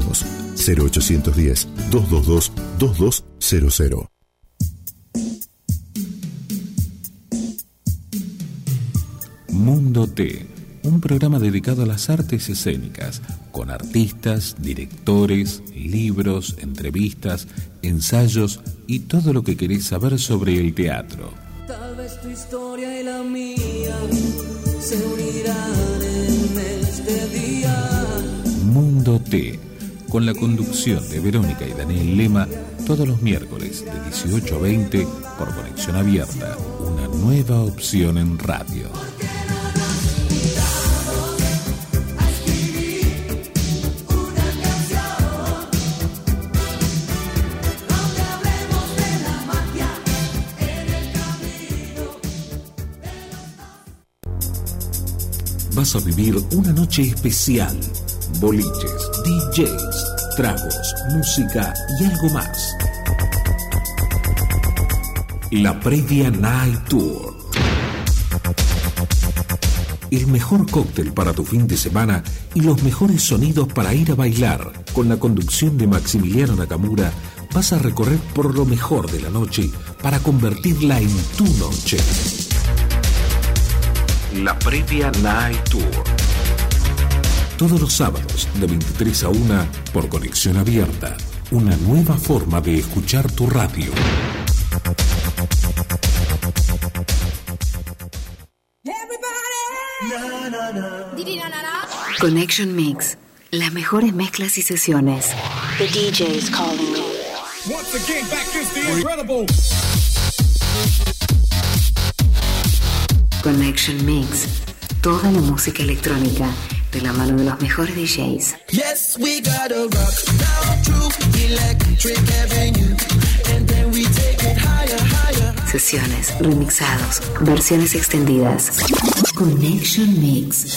Llámanos 0810-222-2200. Mundo T, un programa dedicado a las artes escénicas, con artistas, directores, libros, entrevistas, ensayos y todo lo que querés saber sobre el teatro. Tal vez tu historia y la mía se unirán en este día. Mundo T, con la conducción de Verónica y Daniel Lema, todos los miércoles de 18 a 20 por Conexión Abierta, una nueva opción en radio. Vas a vivir una noche especial. Boliches, DJs, tragos, música y algo más. La Previa Night Tour. El mejor cóctel para tu fin de semana y los mejores sonidos para ir a bailar. Con la conducción de Maximiliano Nakamura, vas a recorrer por lo mejor de la noche para convertirla en tu noche. La Previa Night Tour. Todos los sábados de 23 a 1 por Conexión Abierta. Una nueva forma de escuchar tu radio. Connection Mix. Las mejores mezclas y sesiones. The DJ is calling me. Once again, back is the incredible. Connection Mix. Toda la música electrónica de la mano de los mejores DJs. Yes, we gotta rock down through Electric Avenue, and then we take it higher, higher. Sesiones, remixados, versiones extendidas. Connection Mix.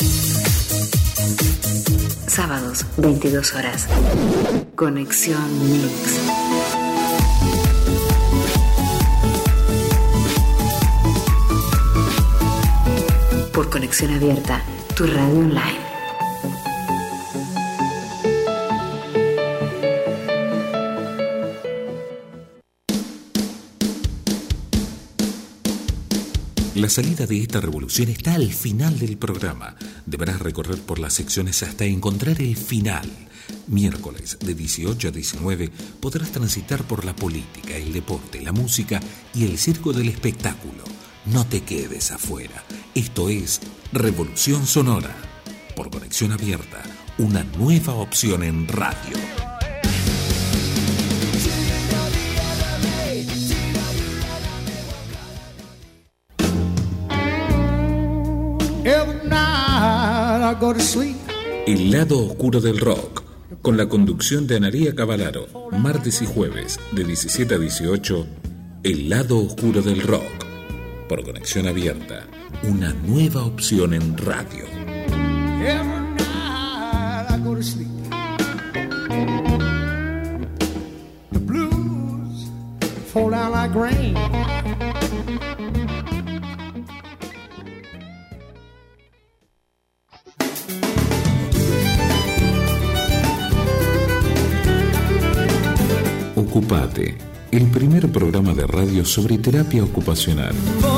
Sábados, 22 horas. Conexión Mix. Por Conexión Abierta, tu radio online. La salida de esta revolución está al final del programa. Deberás recorrer por las secciones hasta encontrar el final. Miércoles de 18 a 19 podrás transitar por la política, el deporte, la música y el circo del espectáculo. No te quedes afuera. Esto es Revolución Sonora. Por Conexión Abierta, una nueva opción en radio. El lado oscuro del rock, con la conducción de Analía Cavalaro, martes y jueves de 17 a 18, El lado oscuro del rock, por Conexión Abierta, una nueva opción en radio. The blues fall down like rain. Ocupate, el primer programa de radio sobre terapia ocupacional.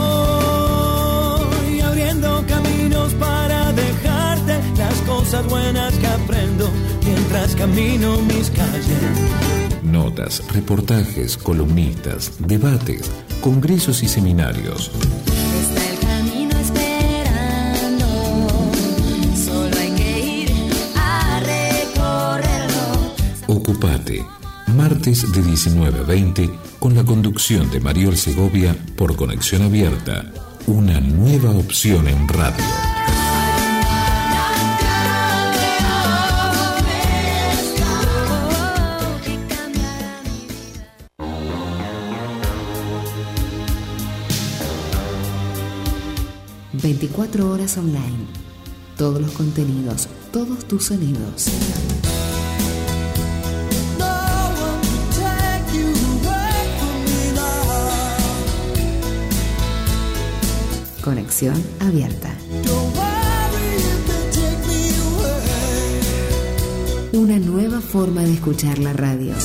Voy abriendo caminos para dejarte las cosas buenas que aprendo mientras camino mis calles. Notas, reportajes, columnistas, debates, congresos y seminarios. Está el camino esperando, solo hay que ir a recorrerlo. Ocupate, martes de 19 a 20, con la conducción de Mariol Segovia por Conexión Abierta, una nueva opción en radio. ...24 horas online... ...todos los contenidos... ...todos tus sonidos... Conexión Abierta. Una nueva forma de escuchar la radio.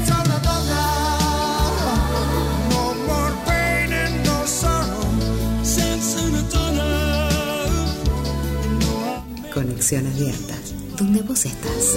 Conexión abierta, donde vos estás.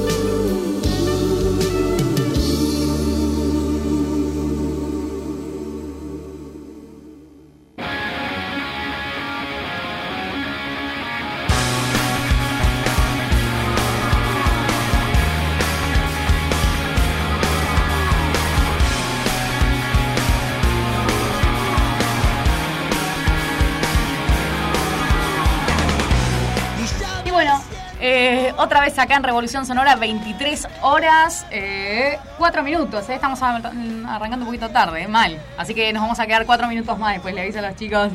Otra vez acá en Revolución Sonora, 23 horas, 4 minutos. Estamos arrancando un poquito tarde, mal. Así que nos vamos a quedar 4 minutos más. Después le aviso a los chicos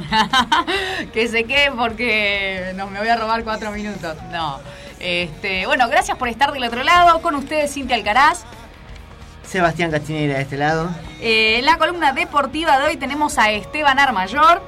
que se queden porque me voy a robar 4 minutos. No. Bueno, gracias por estar del otro lado. Con ustedes, Cintia Alcaraz. Sebastián Castineira de este lado. En la columna deportiva de hoy tenemos a Esteban Armayor.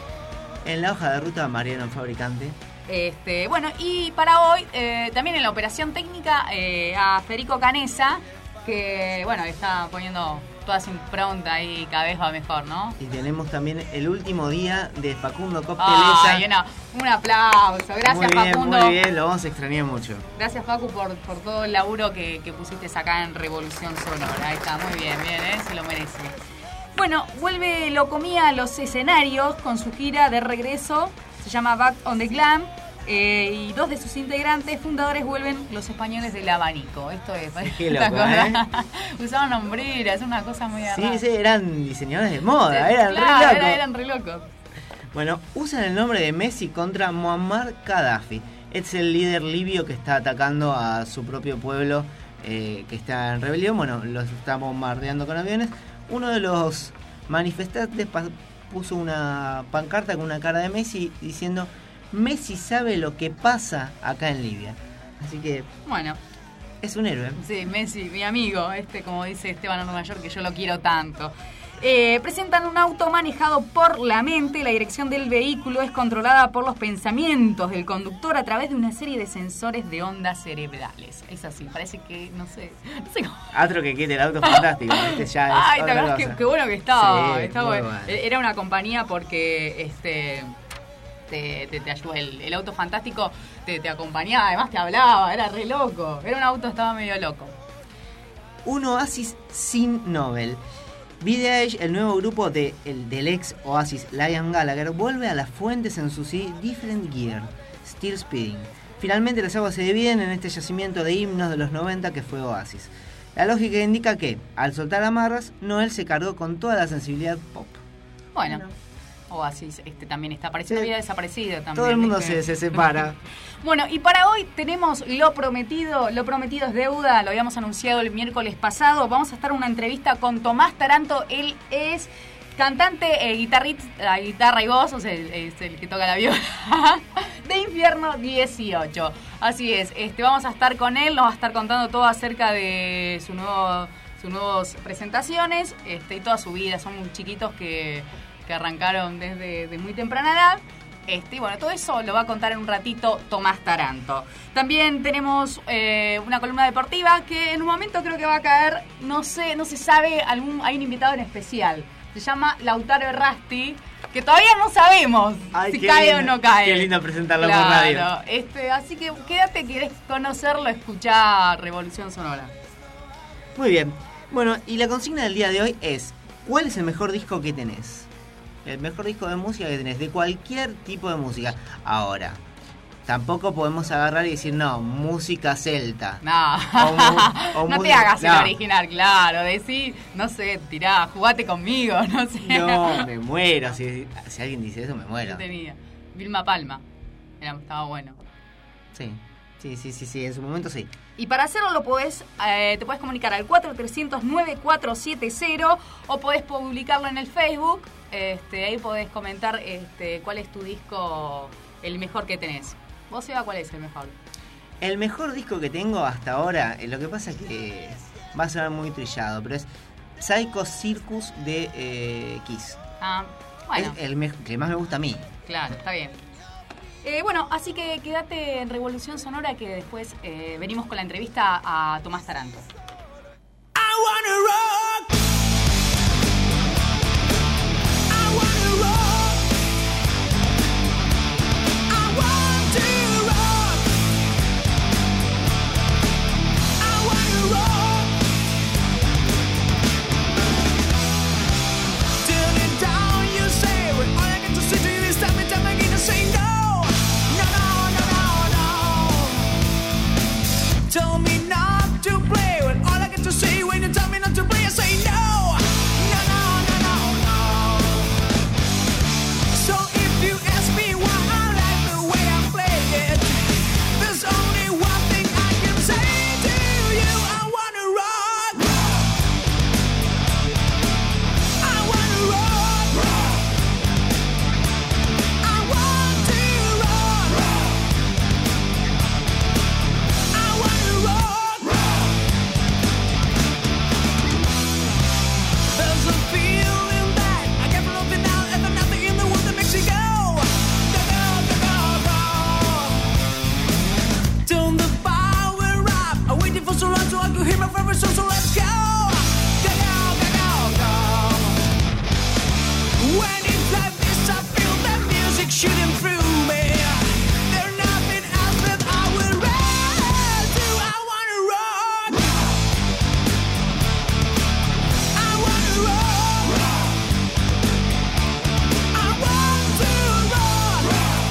En la hoja de ruta, Mariano Fabricante. Bueno, y para hoy también en la operación técnica a Federico Canesa, que bueno, está poniendo toda su impronta y cada vez va mejor, ¿no? Y tenemos también el último día de Facundo Coptelesa. Ay, un aplauso, gracias Facundo. Muy bien, lo vamos a extrañar mucho. Gracias Facu por todo el laburo que pusiste acá en Revolución Sonora. Ahí está, muy bien, se lo merece. Bueno, vuelve Locomía a los escenarios con su gira de regreso. Se llama Back on the Glam, y 2 de sus integrantes fundadores vuelven los españoles del abanico. Esto es, qué loco, usaban hombreras, es una cosa muy rara. Sí, eran diseñadores de moda, sí, eran claro, re locos. Eran re locos. Bueno, usan el nombre de Messi contra Muammar Gaddafi. Es el líder libio que está atacando a su propio pueblo, que está en rebelión. Bueno, los está bombardeando con aviones. Uno de los manifestantes puso una pancarta con una cara de Messi diciendo: Messi sabe lo que pasa acá en Libia. Así que bueno, es un héroe. Sí, Messi, mi amigo, como dice Esteban Armayor, que yo lo quiero tanto. Presentan un auto manejado por la mente. La dirección del vehículo es controlada por los pensamientos del conductor a través de una serie de sensores de ondas cerebrales. Es así, parece que, no sé cómo. Otro que quiere el auto fantástico. Ya es ay, la verdad qué bueno que estaba. Sí, está bueno. Era una compañía porque te ayudó. El auto fantástico te acompañaba, además te hablaba, era re loco. Era un auto, estaba medio loco. Un Oasis sin Nobel. Videage, el nuevo grupo del ex Oasis Liam Gallagher, vuelve a las fuentes en su CD Different Gear, Still Speeding. Finalmente las aguas se dividen en este yacimiento de himnos de los 90 que fue Oasis. La lógica indica que, al soltar amarras, Noel se cargó con toda la sensibilidad pop. Bueno. Oasis también está apareciendo, había desaparecido también. Todo el mundo se separa. Bueno, y para hoy tenemos lo prometido es deuda, lo habíamos anunciado el miércoles pasado. Vamos a estar en una entrevista con Tomás Taranto. Él es cantante, guitarra y voz, o sea, es el que toca la viola, de Infierno 18. Así es, vamos a estar con él, nos va a estar contando todo acerca de sus nuevas presentaciones y toda su vida. Son chiquitos que arrancaron desde muy temprana edad. Y bueno, todo eso lo va a contar en un ratito Tomás Taranto. También tenemos una columna deportiva que en un momento creo que va a caer, no se sabe, hay un invitado en especial. Se llama Lautaro Errasti, que todavía no sabemos si cae o no cae. Qué lindo presentarlo por radio. Así que quédate, querés conocerlo, escuchá Revolución Sonora. Muy bien. Bueno, y la consigna del día de hoy es: ¿cuál es el mejor disco que tenés? El mejor disco de música que tenés, de cualquier tipo de música. Ahora, tampoco podemos agarrar y decir, no, música celta. No, no te hagas el original, claro. Decir, no sé, tirá, jugate conmigo, no sé. No, me muero. Si alguien dice eso, me muero. Yo tenía Vilma Palma, estaba bueno. Sí, en su momento sí. Y para hacerlo te podés comunicar al 4300-9470 o podés publicarlo en el Facebook. Ahí podés comentar cuál es tu disco, el mejor que tenés. ¿Vos, Eva, cuál es el mejor? El mejor disco que tengo hasta ahora, lo que pasa es que va a sonar muy trillado, pero es Psycho Circus de Kiss. Bueno. Es el que más me gusta a mí. Claro, está bien. Bueno, así que quédate en Revolución Sonora que después venimos con la entrevista a Tomás Taranto. I wanna rock. I wanna rock. I want to rock. I wanna rock. Turn it down, you say. When all I get to say to you is time and time again to say no. No, no, no, no, no. Tell me not to play when all I get to say when you tell me not to play, I say no. No, no, no, no, no. So if you ask me why I like the way I play it, there's only one thing I can say to you. I wanna rock. I wanna rock. I want to rock. I wanna rock. There's a feeling that I get from nothing now and there's nothing in the world that makes you go. Go, go, go, go, go. Turn the power up. I'm waiting for so long so I can hear my favorite song, so let's go. Go, go, go, go, go. When it's like this, I feel that music shooting through me. There's nothing else that I would rather do. I wanna rock. I wanna rock. I want to rock.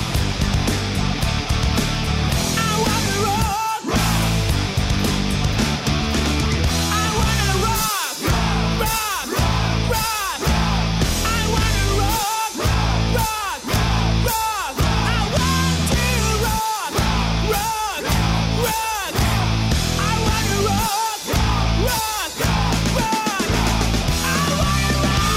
I wanna rock. I wanna rock. Rock, rock. I wanna rock. Rock, rock. I want to rock. Rock, rock. I wanna rock. Rock, rock. I wanna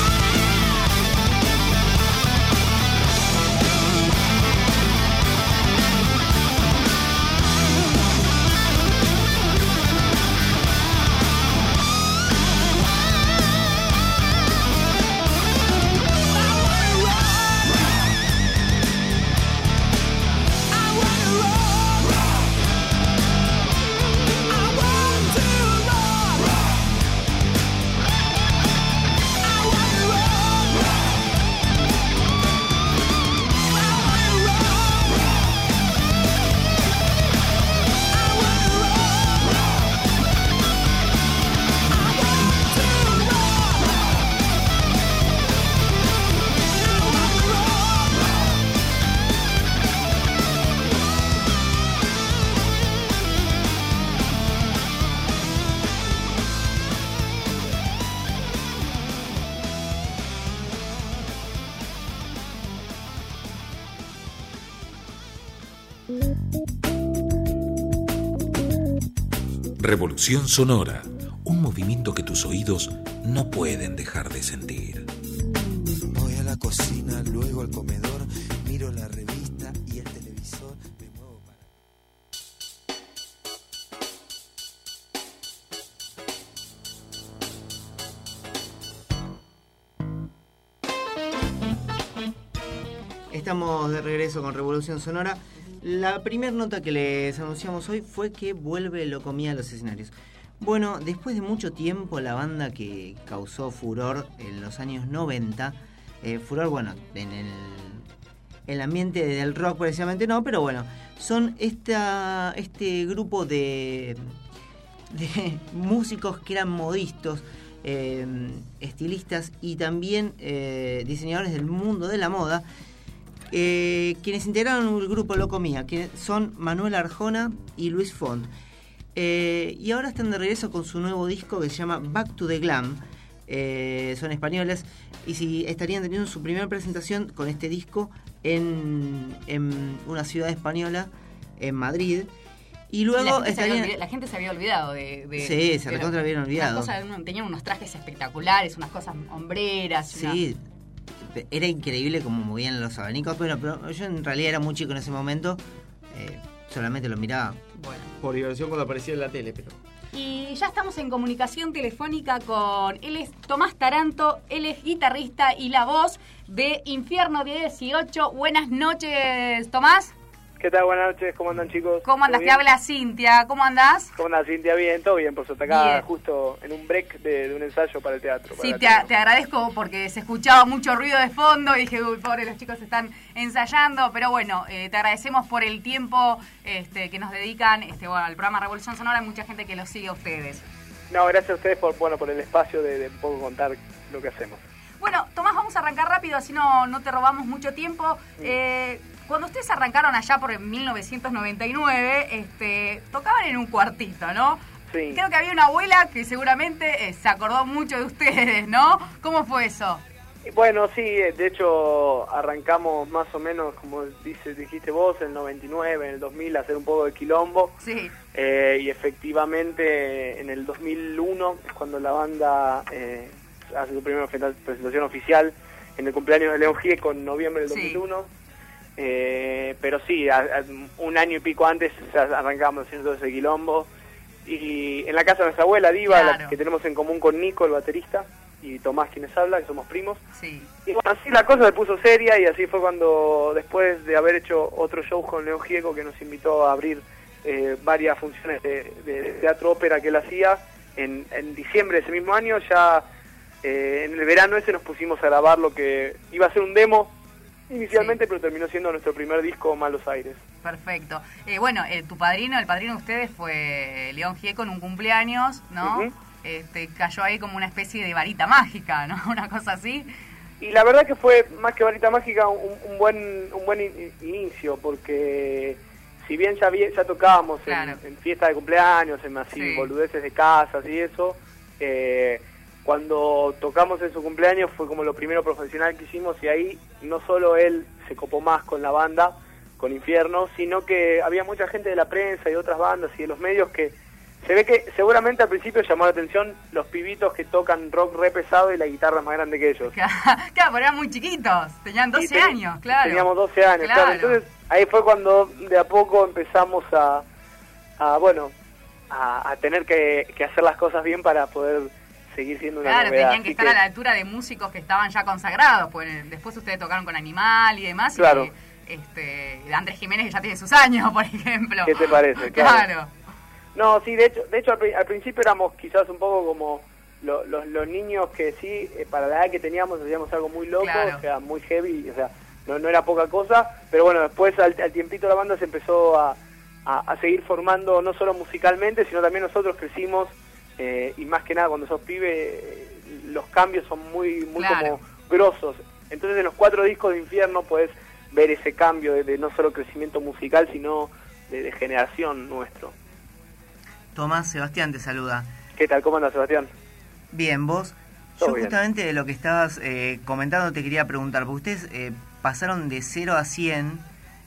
Revolución Sonora, un movimiento que tus oídos no pueden dejar de sentir. Voy a la cocina, luego al comedor, miro la revista y el televisor, me muevo para... Estamos de regreso con Revolución Sonora. La primera nota que les anunciamos hoy fue que vuelve Locomía a los escenarios. Bueno, después de mucho tiempo, la banda que causó furor en los años 90, furor, bueno, en el ambiente del rock precisamente no, pero bueno, son este grupo de músicos que eran modistas, estilistas y también diseñadores del mundo de la moda, quienes integraron el grupo Locomía, que son Manuel Arjona y Luis Font. Y ahora están de regreso con su nuevo disco que se llama Back to the Glam. Son españoles y estarían teniendo su primera presentación con este disco en una ciudad española, en Madrid. Y luego la gente se había olvidado de sí, se recontra habían olvidado. Tenían unos trajes espectaculares, unas cosas hombreras. Sí, era increíble cómo movían los abanicos, pero yo en realidad era muy chico en ese momento, solamente lo miraba. Bueno. Por diversión cuando aparecía en la tele, pero... Y ya estamos en comunicación telefónica con... Él es Tomás Taranto, él es guitarrista y la voz de Infierno 18. Buenas noches, Tomás. ¿Qué tal? Buenas noches, ¿cómo andan, chicos? ¿Cómo andas? Te habla Cintia, ¿cómo andás? ¿Cómo andas, Cintia? Bien, todo bien, por suerte acá, Bien. justo en un break de un ensayo para el teatro. Sí, para te agradezco porque se escuchaba mucho ruido de fondo y dije, uy, pobre, los chicos están ensayando, pero bueno, te agradecemos por el tiempo que nos dedican bueno, al programa Revolución Sonora. Hay mucha gente que los sigue a ustedes. No, gracias a ustedes por el espacio de un poco contar lo que hacemos. Bueno, Tomás, vamos a arrancar rápido, así no te robamos mucho tiempo. Cuando ustedes arrancaron allá por 1999, tocaban en un cuartito, ¿no? Sí. Creo que había una abuela que seguramente se acordó mucho de ustedes, ¿no? ¿Cómo fue eso? Bueno, sí, de hecho arrancamos más o menos, como dijiste vos, en el 99, en el 2000, a hacer un poco de quilombo. Sí. Y efectivamente en el 2001 es cuando la banda hace su primera presentación oficial en el cumpleaños de León Gieco en noviembre del 2001. Pero sí, un año y pico antes arrancamos haciendo todo ese quilombo. Y en la casa de nuestra abuela, Diva, Claro. la que tenemos en común con Nico, el baterista, y Tomás, quienes habla, que somos primos. Sí. Y bueno, así la cosa se puso seria y así fue cuando, después de haber hecho otro show con León Gieco, que nos invitó a abrir varias funciones de teatro ópera que él hacía, en diciembre de ese mismo año, ya en el verano ese nos pusimos a grabar lo que iba a ser un demo inicialmente, pero terminó siendo nuestro primer disco, Malos Aires. Perfecto. Bueno, el padrino de ustedes fue León Gieco en un cumpleaños, ¿no? Ujú. Cayó ahí como una especie de varita mágica, ¿no? Una cosa así. Y la verdad que fue, más que varita mágica, un buen inicio, porque si bien ya tocábamos Claro. en fiestas de cumpleaños, en así Sí. boludeces de casas y eso, cuando tocamos en su cumpleaños fue como lo primero profesional que hicimos, y ahí no solo él se copó más con la banda, con Infierno, sino que había mucha gente de la prensa y de otras bandas y de los medios que se ve que seguramente al principio llamó la atención los pibitos que tocan rock re pesado y la guitarra más grande que ellos. Claro, pero eran muy chiquitos, tenían 12 años, claro. Teníamos 12 años, claro. Entonces ahí fue cuando de a poco empezamos a tener que hacer las cosas bien para poder seguir siendo una Claro, novedad. tenían que Así estar a la altura de músicos que estaban ya consagrados, pues después ustedes tocaron con Animal y demás. Claro. Y Andrés Jiménez, que ya tiene sus años, por ejemplo. ¿Qué te parece? Claro. No, sí, de hecho al principio éramos quizás un poco como los niños que sí, para la edad que teníamos, hacíamos algo muy loco, Claro. o sea, muy heavy, o sea, no era poca cosa, pero bueno, después al tiempito la banda se empezó a seguir formando, no solo musicalmente, sino también nosotros crecimos, y más que nada cuando sos pibe, los cambios son muy Claro. como grosos. Entonces en los 4 discos de Infierno podés ver ese cambio de no solo crecimiento musical, sino de generación nuestro. Tomás, Sebastián te saluda. ¿Qué tal? ¿Cómo andas, Sebastián? Bien, vos. Todo Yo bien. justamente de lo que estabas comentando te quería preguntar, porque ustedes pasaron de 0 a 100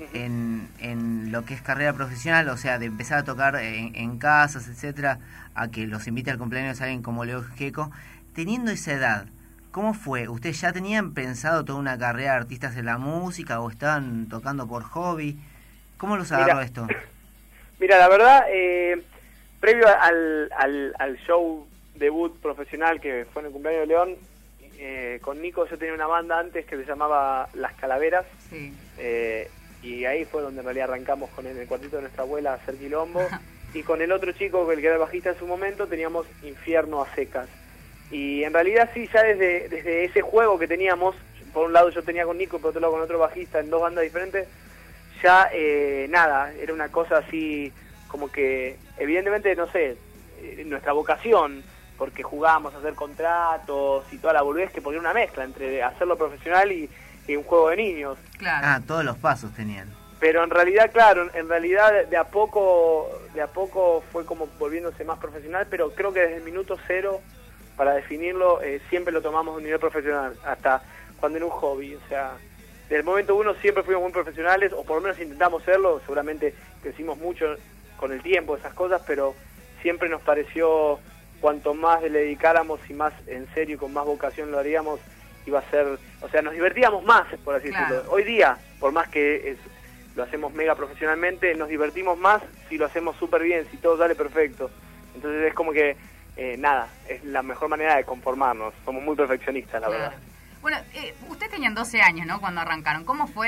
en lo que es carrera profesional, o sea, de empezar a tocar en casas, etcétera, a que los invite al cumpleaños a alguien como Leo Gieco. Teniendo esa edad, ¿cómo fue? ¿Ustedes ya tenían pensado toda una carrera de artistas en la música o estaban tocando por hobby? ¿Cómo los agarró esto? Mira, la verdad, previo al show debut profesional que fue en el cumpleaños de León, con Nico yo tenía una banda antes que se llamaba Las Calaveras, Sí. y ahí fue donde en realidad arrancamos con el cuartito de nuestra abuela a hacer quilombo, y con el otro chico, el que era el bajista en su momento, teníamos Infierno a secas. Y en realidad sí, ya desde ese juego que teníamos, por un lado yo tenía con Nico, por otro lado con otro bajista en 2 bandas diferentes, ya nada, era una cosa así como que evidentemente, no sé, nuestra vocación, porque jugábamos a hacer contratos y toda la boludez, que ponía una mezcla entre hacerlo profesional y un juego de niños. Claro. Ah, todos los pasos tenían. Pero en realidad, claro, de a poco fue como volviéndose más profesional, pero creo que desde el minuto 0, para definirlo, siempre lo tomamos a un nivel profesional, hasta cuando era un hobby. O sea, desde el momento 1 siempre fuimos muy profesionales, o por lo menos intentamos serlo. Seguramente crecimos mucho con el tiempo, esas cosas, pero siempre nos pareció, cuanto más le dedicáramos y más en serio y con más vocación lo haríamos, iba a ser, o sea, nos divertíamos más, por así Claro. decirlo. Hoy día, por más que lo hacemos mega profesionalmente, nos divertimos más si lo hacemos súper bien, si todo sale perfecto. Entonces es como que, nada, es la mejor manera de conformarnos. Somos muy perfeccionistas, la Claro. verdad. Bueno, ustedes tenían 12 años, ¿no? Cuando arrancaron. ¿Cómo fue?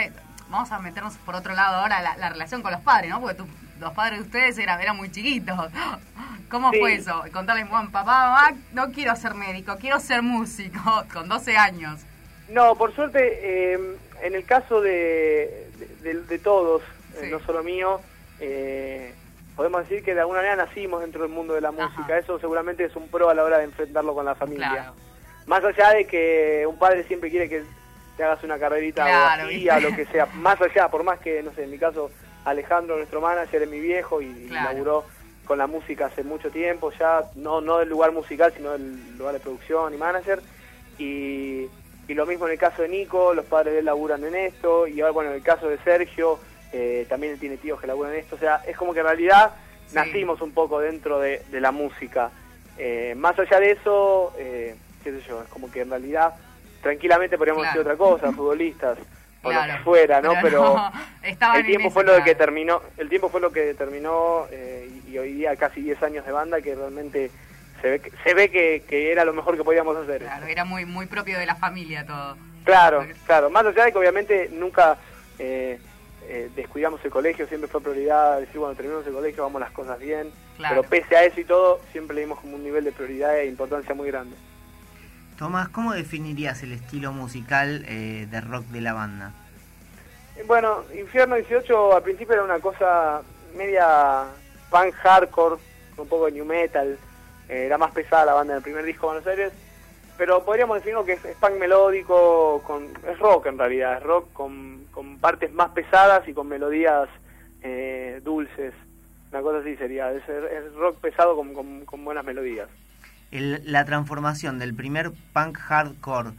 vamos a meternos por otro lado ahora, la relación con los padres, ¿no? Porque los padres de ustedes eran muy chiquitos. ¿Cómo fue eso? Contarles, bueno, papá, mamá, no quiero ser médico, quiero ser músico, con 12 años. No, por suerte, en el caso de todos, no solo mío, podemos decir que de alguna manera nacimos dentro del mundo de la música. Eso seguramente es un pro a la hora de enfrentarlo con la familia. Claro. Más allá de que un padre siempre quiere que te hagas una carrerita abogacía, o lo que sea. Más allá, por más que, no sé, en mi caso, Alejandro, nuestro manager, es mi viejo y laburó con la música hace mucho tiempo ya, no del lugar musical, sino del lugar de producción y manager. Y lo mismo en el caso de Nico, los padres de él laburan en esto. Y ahora, bueno, en el caso de Sergio, también él tiene tíos que laburan en esto. O sea, es como que en realidad nacimos un poco dentro de la música. Más allá de eso, qué sé yo, es como que en realidad tranquilamente podríamos decir otra cosa, futbolistas o lo que fuera, ¿no? Pero el tiempo fue lo que terminó, y hoy día casi 10 años de banda que realmente se ve que era lo mejor que podíamos hacer. Claro, era muy muy propio de la familia todo. Claro, más allá de que obviamente nunca descuidamos el colegio, siempre fue prioridad decir, bueno, terminamos el colegio, vamos las cosas bien, pero pese a eso y todo, siempre le dimos como un nivel de prioridad e importancia muy grande. Tomás, ¿cómo definirías el estilo musical de rock de la banda? Bueno, Infierno 18 al principio era una cosa media punk hardcore, un poco de new metal, era más pesada la banda en el primer disco de Buenos Aires, pero podríamos decirlo que es punk melódico, es rock en realidad, es rock con partes más pesadas y con melodías dulces, una cosa así sería, es rock pesado con buenas melodías. La transformación del primer punk hardcore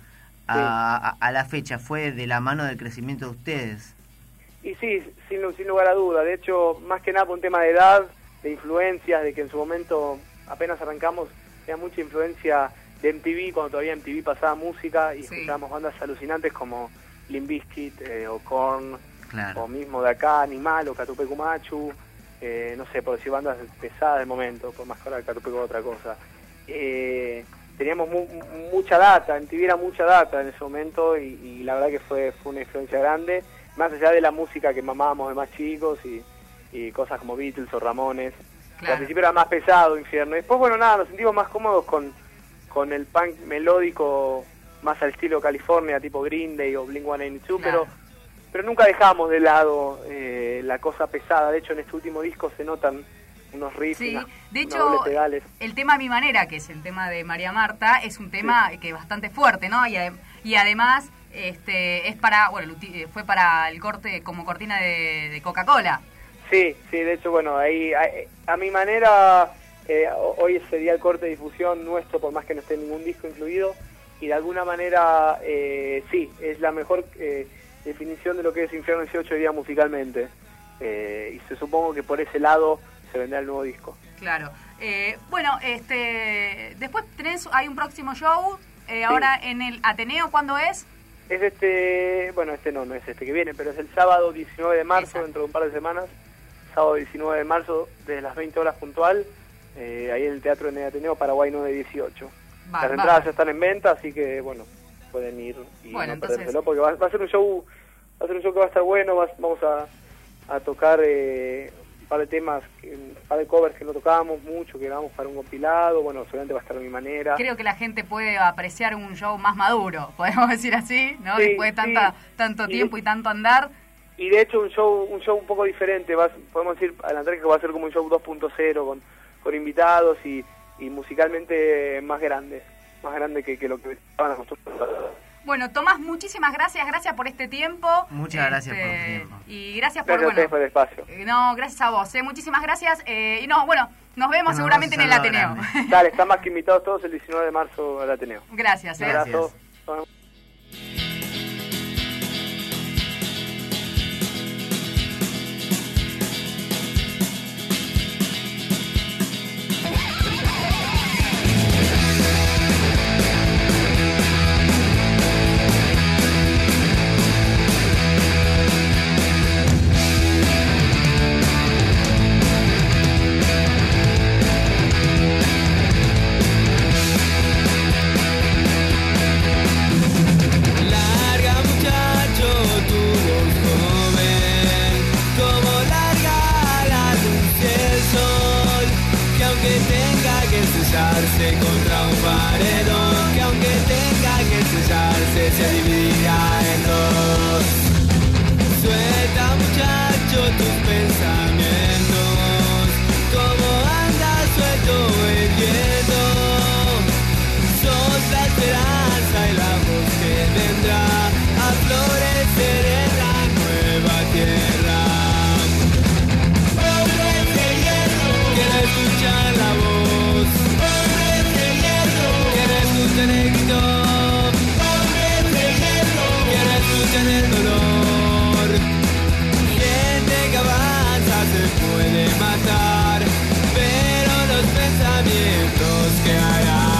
a la fecha fue de la mano del crecimiento de ustedes. Y sí, sin lugar a duda. De hecho, más que nada por un tema de edad, de influencias, de que en su momento apenas arrancamos, había mucha influencia de MTV, cuando todavía MTV pasaba música y escuchábamos bandas alucinantes como Limp Bizkit o Korn, o mismo de acá, Animal o Catupecu Machu, no sé, por decir bandas pesadas del momento, por más que ahora Catupecu otra cosa. Teníamos mucha data, en TV era mucha data en ese momento y la verdad que fue una influencia grande, más allá de la música que mamábamos de más chicos y cosas como Beatles o Ramones. Al principio era más pesado Infierno. Después, bueno, nada, nos sentimos más cómodos con el punk melódico más al estilo California, tipo Green Day o Blink-182, pero nunca dejamos de lado la cosa pesada. De hecho, en este último disco se notan unos riffs, de hecho, pedales. El tema A Mi Manera, que es el tema de María Marta, es un tema que es bastante fuerte, ¿no? Y además es para, bueno, fue para el corte como cortina de Coca-Cola. Sí, de hecho, bueno, ahí A Mi Manera, hoy sería el corte de difusión nuestro, por más que no esté ningún disco incluido, y de alguna manera, sí, es la mejor definición de lo que es Infierno 18 hoy día musicalmente. Y se supongo que por ese lado se vendrá el nuevo disco. Claro. Bueno, después hay un próximo show, ahora en el Ateneo, ¿cuándo es? Es no es este que viene, pero es el sábado 19 de marzo, dentro de un par de semanas, sábado 19 de marzo, desde las 20 horas puntual, ahí en el Teatro en el Ateneo, Paraguay 918. Las entradas ya están en venta, así que, bueno, pueden ir y no perdérselo, porque va a ser un show que va a estar bueno, vamos a tocar un par de temas, un par de covers que no tocábamos mucho, que grabamos para un compilado, bueno, seguramente va a estar de mi manera. Creo que la gente puede apreciar un show más maduro, podemos decir así, ¿no? Sí, después de tanto tiempo y tanto andar. Y de hecho un show un poco diferente, podemos decir adelantar que va a ser como un show 2.0 con invitados y musicalmente más grande que lo que estaban acostumbrados. Bueno, Tomás, muchísimas gracias por este tiempo. Muchas gracias por el tiempo. Y gracias por el espacio. No, gracias a vos, muchísimas gracias. Y nos vemos seguramente en el Ateneo. Dale, están más que invitados todos el 19 de marzo al Ateneo. Gracias. Un abrazo. contra un paredón que aunque tenga que sellarse se dividirá en dos. Suelta muchacho tus pensamientos, como anda suelto el viento. Sos la esperanza y la voz que vendrá a florecer en la nueva tierra. Hombres de hierro, que no escuchan la voz. Hombres de hierro, que no escuchan el grito. Hombres de hierro, que no escuchan el dolor. Gente que avanza se puede matar, pero los pensamientos quedarán.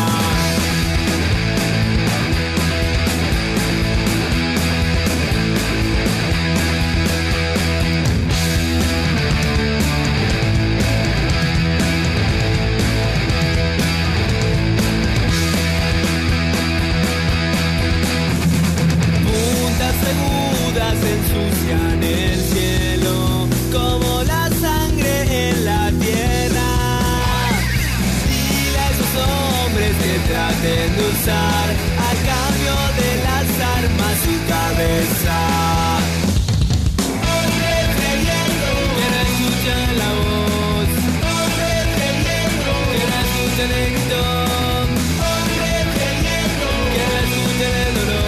Ensucian el cielo como la sangre en la tierra. Dile a esos hombres que traten de usar a cambio de las armas su cabeza. Hombres de hierro, que no escuchan la voz. Hombres de hierro, que no escuchan el grito. Hombres de hierro, que no escuchan el dolor.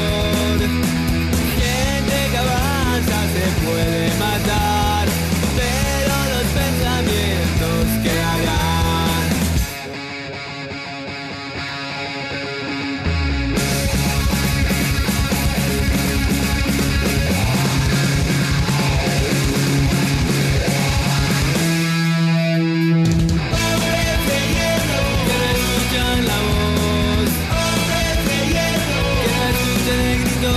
Se puede matar, pero los pensamientos quedarán. Hombres de hierro, que no escuchan la voz. Hombres de hierro, que no escuchan el grito.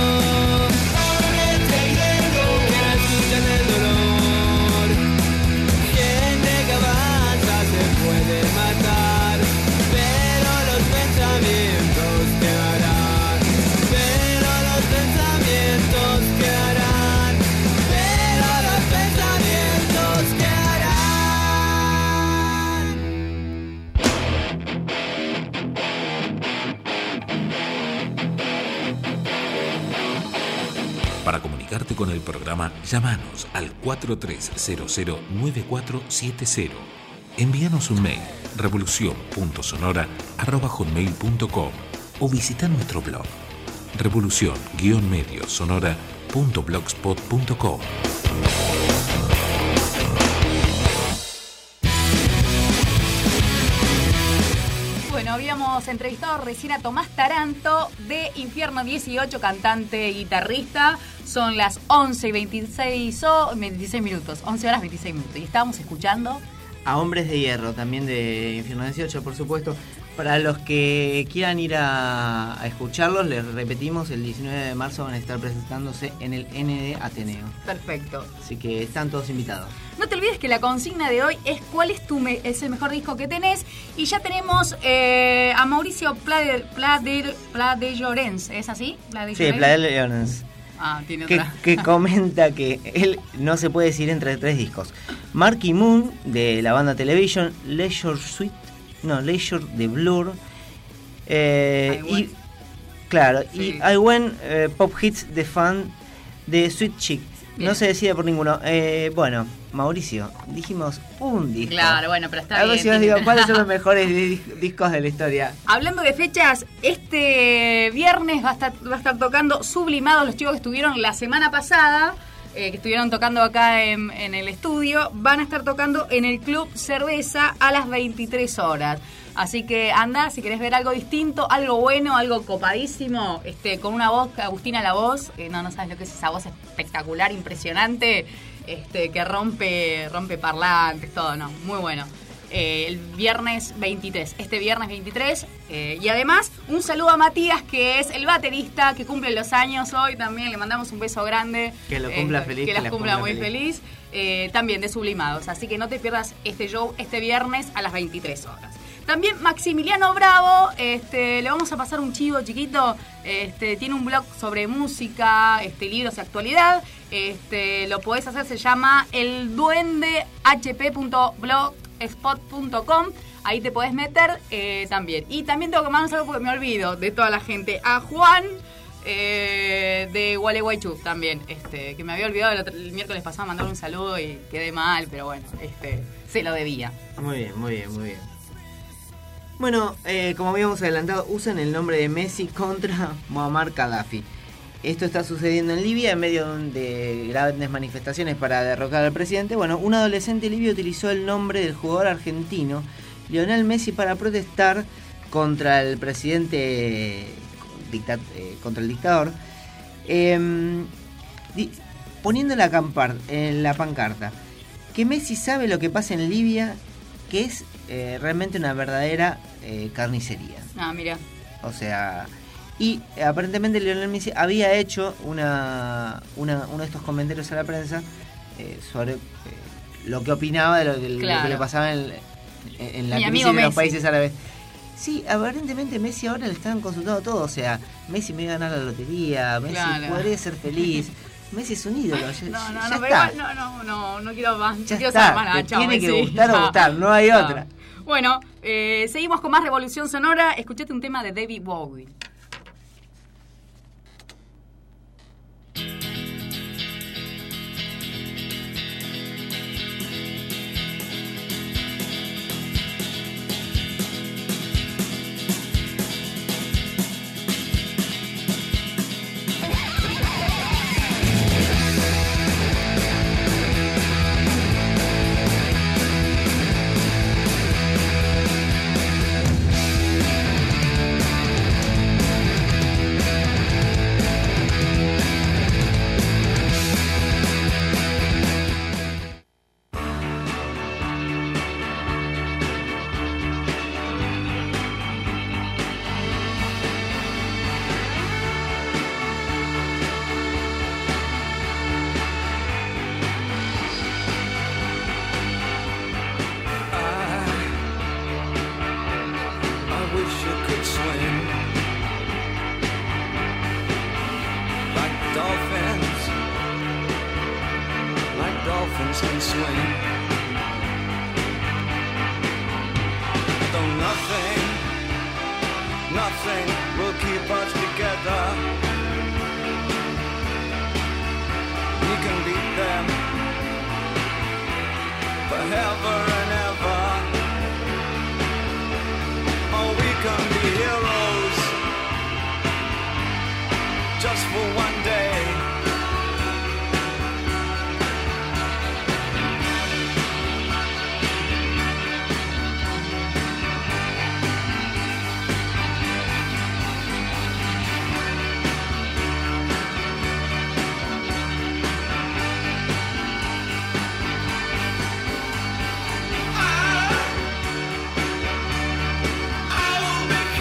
El dolor, gente que avanza se puede matar, pero los pensamientos quedarán, pero los pensamientos quedarán, pero los pensamientos quedarán. Para comunicarte con el programa, llámanos al 4300-9470. Envíanos un mail, revolucion.sonora@hotmail.com o visita nuestro blog, revolucion-mediosonora.blogspot.com. Bueno, habíamos entrevistado recién a Tomás Taranto de Infierno 18, cantante y guitarrista. Son las 11:26 minutos, 11 horas 26 minutos. Y estábamos escuchando a Hombres de Hierro, también de Infierno 18, por supuesto. Para los que quieran ir a escucharlos, les repetimos, el 19 de marzo van a estar presentándose en el ND Ateneo. Perfecto. Así que están todos invitados. No te olvides que la consigna de hoy es ¿cuál es es el mejor disco que tenés? Y ya tenemos a Mauricio Pladellorens, ¿es así? Sí, Pladellorens. Ah, tiene otra. Que comenta que él no se puede decidir entre tres discos. Marky Moon, de la banda Television, Leisure de Blur, y claro, sí. Y I Went Pop Hits The Fan de Sweet Chick. Bien. No se decide por ninguno. Bueno, Mauricio, dijimos un disco. Claro, bueno, pero está bien. A ver si os digo, ¿cuáles son los mejores discos de la historia? Hablando de fechas, este viernes va a estar tocando Sublimados, los chicos que estuvieron la semana pasada, que estuvieron tocando acá en el estudio, van a estar tocando en el Club Cerveza a las 23 horas. Así que anda, si querés ver algo distinto, algo bueno, algo copadísimo, con una voz, Agustina la voz, no sabes lo que es esa voz espectacular, impresionante, que rompe parlantes, todo, no, muy bueno. El viernes 23, este viernes 23, y además un saludo a Matías, que es el baterista que cumple los años hoy también, le mandamos un beso grande, que lo cumpla feliz, que las cumpla muy feliz, también de Sublimados, así que no te pierdas este show este viernes a las 23 horas. También Maximiliano Bravo, le vamos a pasar un chivo chiquito, tiene un blog sobre música, libros y actualidad, lo podés hacer, se llama elduendehp.blogspot.com. Ahí te podés meter también. Y también tengo que mandar un saludo porque me olvido de toda la gente. A Juan de Gualeguaychú también, que me había olvidado el miércoles pasado mandar un saludo y quedé mal, pero bueno, se lo debía. Muy bien, muy bien, muy bien. Bueno, como habíamos adelantado, usan el nombre de Messi contra Muammar Gaddafi. Esto está sucediendo en Libia en medio de grandes manifestaciones para derrocar al presidente. Bueno, un adolescente libio utilizó el nombre del jugador argentino Lionel Messi para protestar contra el presidente, contra el dictador, poniendo en la pancarta que Messi sabe lo que pasa en Libia, que es realmente una verdadera carnicería. Ah, mira. O sea, y aparentemente Lionel Messi había hecho uno de estos comentarios a la prensa sobre lo que opinaba de lo que le pasaba en la crisis de los países árabes. Sí, aparentemente Messi ahora le están consultando todo. O sea, Messi me iba a ganar la lotería, Messi podría ser feliz. Messi es un ídolo. No quiero más. Ya quiero está, saber más. te tiene que gustar o gustar, no hay otra. Bueno, seguimos con más Revolución Sonora. Escuchate un tema de David Bowie. I will be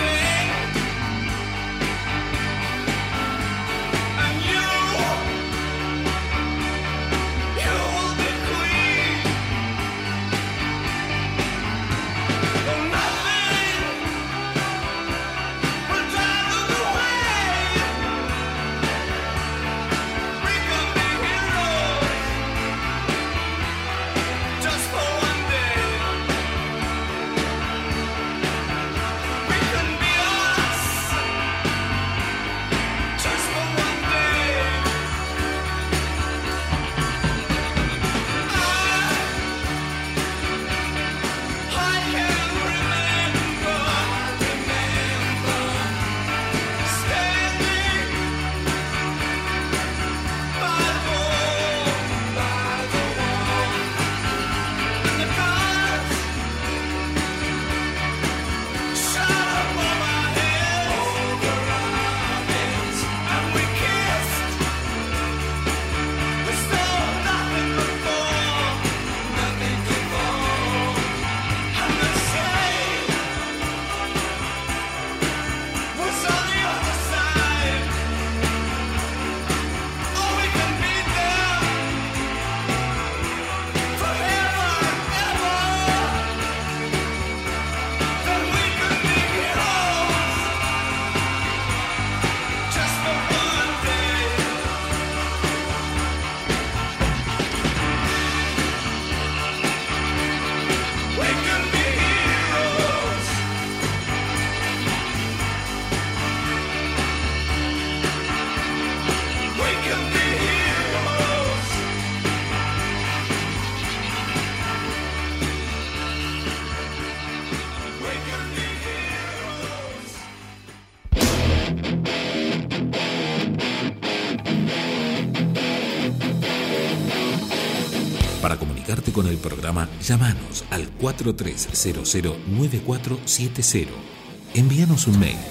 comunicarte con el programa, llámanos al 4300-9470. Envíanos un mail,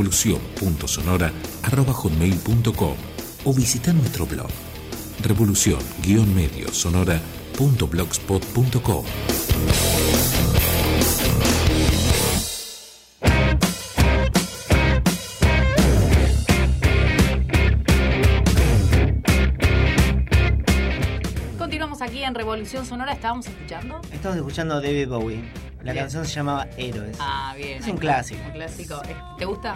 revolucion.sonora@hotmail.com o visita nuestro blog, revolucion-mediosonora.blogspot.com. Continuamos aquí en Revolución Sonora. ¿Estábamos escuchando? Estamos escuchando a David Bowie. La Bien. canción se llamaba Héroes. Ah, bien. Es un clásico. Un clásico. ¿Te gusta?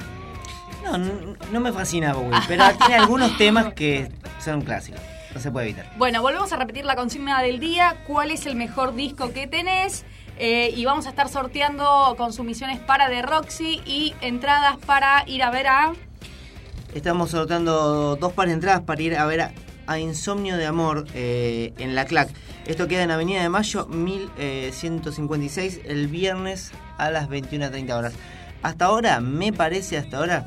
No me fascina Bowie, pero tiene algunos temas que son clásicos. No se puede evitar. Bueno, volvemos a repetir la consigna del día. ¿Cuál es el mejor disco que tenés? Y vamos a estar sorteando consumiciones para The Roxy y entradas para ir a ver a... Estamos sorteando 2 pares de entradas para ir a ver a Insomnio de Amor en La Clac. Esto queda en Avenida de Mayo 1156 el viernes a las 21:30 horas. Me parece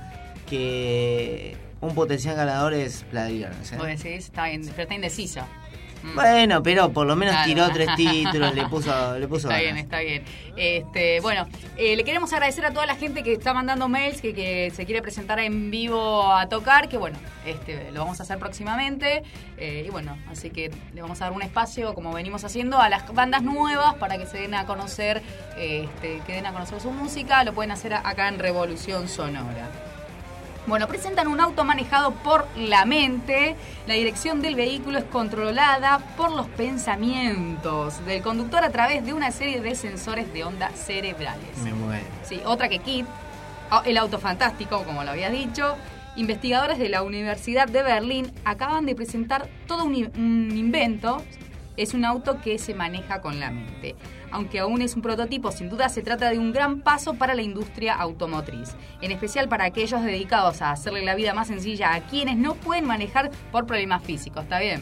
que un potencial ganador es la de viernes. Bueno, sí, está indeciso. Bueno, pero por lo menos Claro. tiró 3 títulos, le puso Está bien, ganas. está bien. Bueno, le queremos agradecer a toda la gente que está mandando mails, que se quiere presentar en vivo a tocar, que bueno, lo vamos a hacer próximamente. Y bueno, así que le vamos a dar un espacio, como venimos haciendo, a las bandas nuevas para que se den a conocer, que den a conocer su música. Lo pueden hacer acá en Revolución Sonora. Bueno, presentan un auto manejado por la mente. La dirección del vehículo es controlada por los pensamientos del conductor a través de una serie de sensores de onda cerebrales. Me muero. Sí, otra que Kit, el auto fantástico, como lo habías dicho. Investigadores de la Universidad de Berlín acaban de presentar todo un invento. Es un auto que se maneja con la mente. Aunque aún es un prototipo, sin duda se trata de un gran paso para la industria automotriz. En especial para aquellos dedicados a hacerle la vida más sencilla a quienes no pueden manejar por problemas físicos, ¿está bien?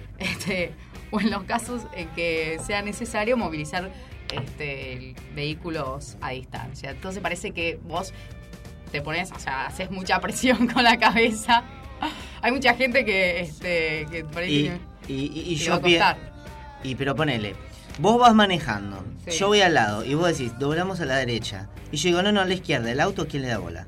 O en los casos en que sea necesario movilizar vehículos a distancia. Entonces parece que vos te pones, o sea, haces mucha presión con la cabeza. Hay mucha gente que parece y que yo va a costar. pero ponele, vos vas manejando, Sí. yo voy al lado y vos decís, doblamos a la derecha. Y yo digo, no, a la izquierda, ¿el auto quién le da bola?